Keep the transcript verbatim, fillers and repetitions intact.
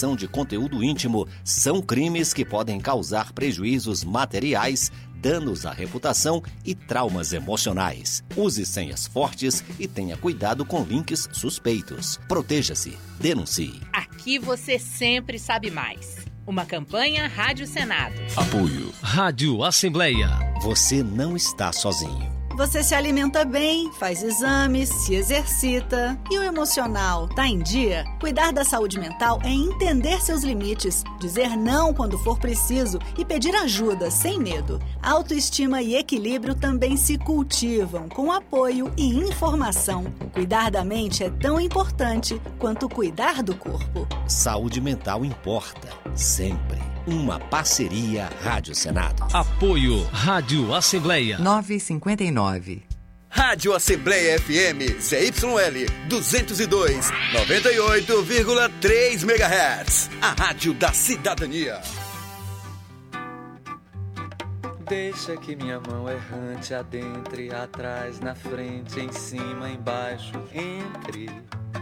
exposição de conteúdo íntimo são crimes que podem causar prejuízos materiais, danos à reputação e traumas emocionais. Use senhas fortes e tenha cuidado com links suspeitos. Proteja-se. Denuncie. Aqui você sempre sabe mais. Uma campanha Rádio Senado. Apoio Rádio Assembleia. Você não está sozinho. Você se alimenta bem, faz exames, se exercita. E o emocional, tá em dia? Cuidar da saúde mental é entender seus limites, dizer não quando for preciso e pedir ajuda sem medo. Autoestima e equilíbrio também se cultivam com apoio e informação. Cuidar da mente é tão importante quanto cuidar do corpo. Saúde mental importa, sempre. Uma parceria Rádio Senado. Apoio Rádio Assembleia. nove e cinquenta e nove. Rádio Assembleia F M Z Y L duzentos e dois, noventa e oito vírgula três megahertz. A rádio da cidadania. Deixa que minha mão errante adentre, atrás, na frente, em cima, embaixo, entre.